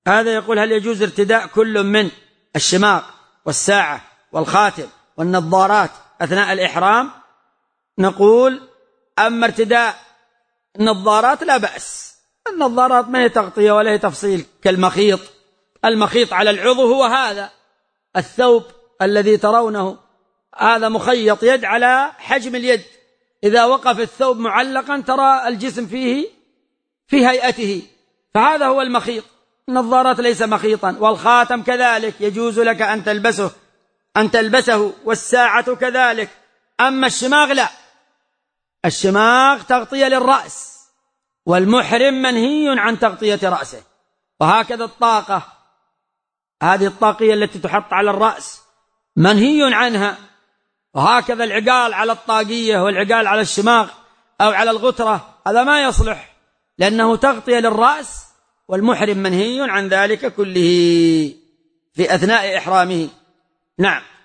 هذا يقول: هل يجوز ارتداء كل من الشماغ والساعة والخاتم والنظارات أثناء الإحرام؟ نقول: أما ارتداء النظارات لا بأس. النظارات ما هي تغطية ولا هي تفصيل كالمخيط. المخيط على العضو هو هذا الثوب الذي ترونه، هذا مخيط يد على حجم اليد، إذا وقف الثوب معلقا ترى الجسم فيه في هيئته، فهذا هو المخيط. النظارات ليس مخيطا. والخاتم كذلك يجوز لك أن تلبسه والساعة كذلك. أما الشماغ لا، الشماغ تغطية للرأس، والمحرم منهي عن تغطية رأسه. وهكذا الطاقة، هذه الطاقية التي تحط على الرأس منهي عنها. وهكذا العقال على الطاقية والعقال على الشماغ أو على الغترة، هذا ما يصلح لأنه تغطية للرأس، والمحرم منهي عن ذلك كله في أثناء إحرامه. نعم.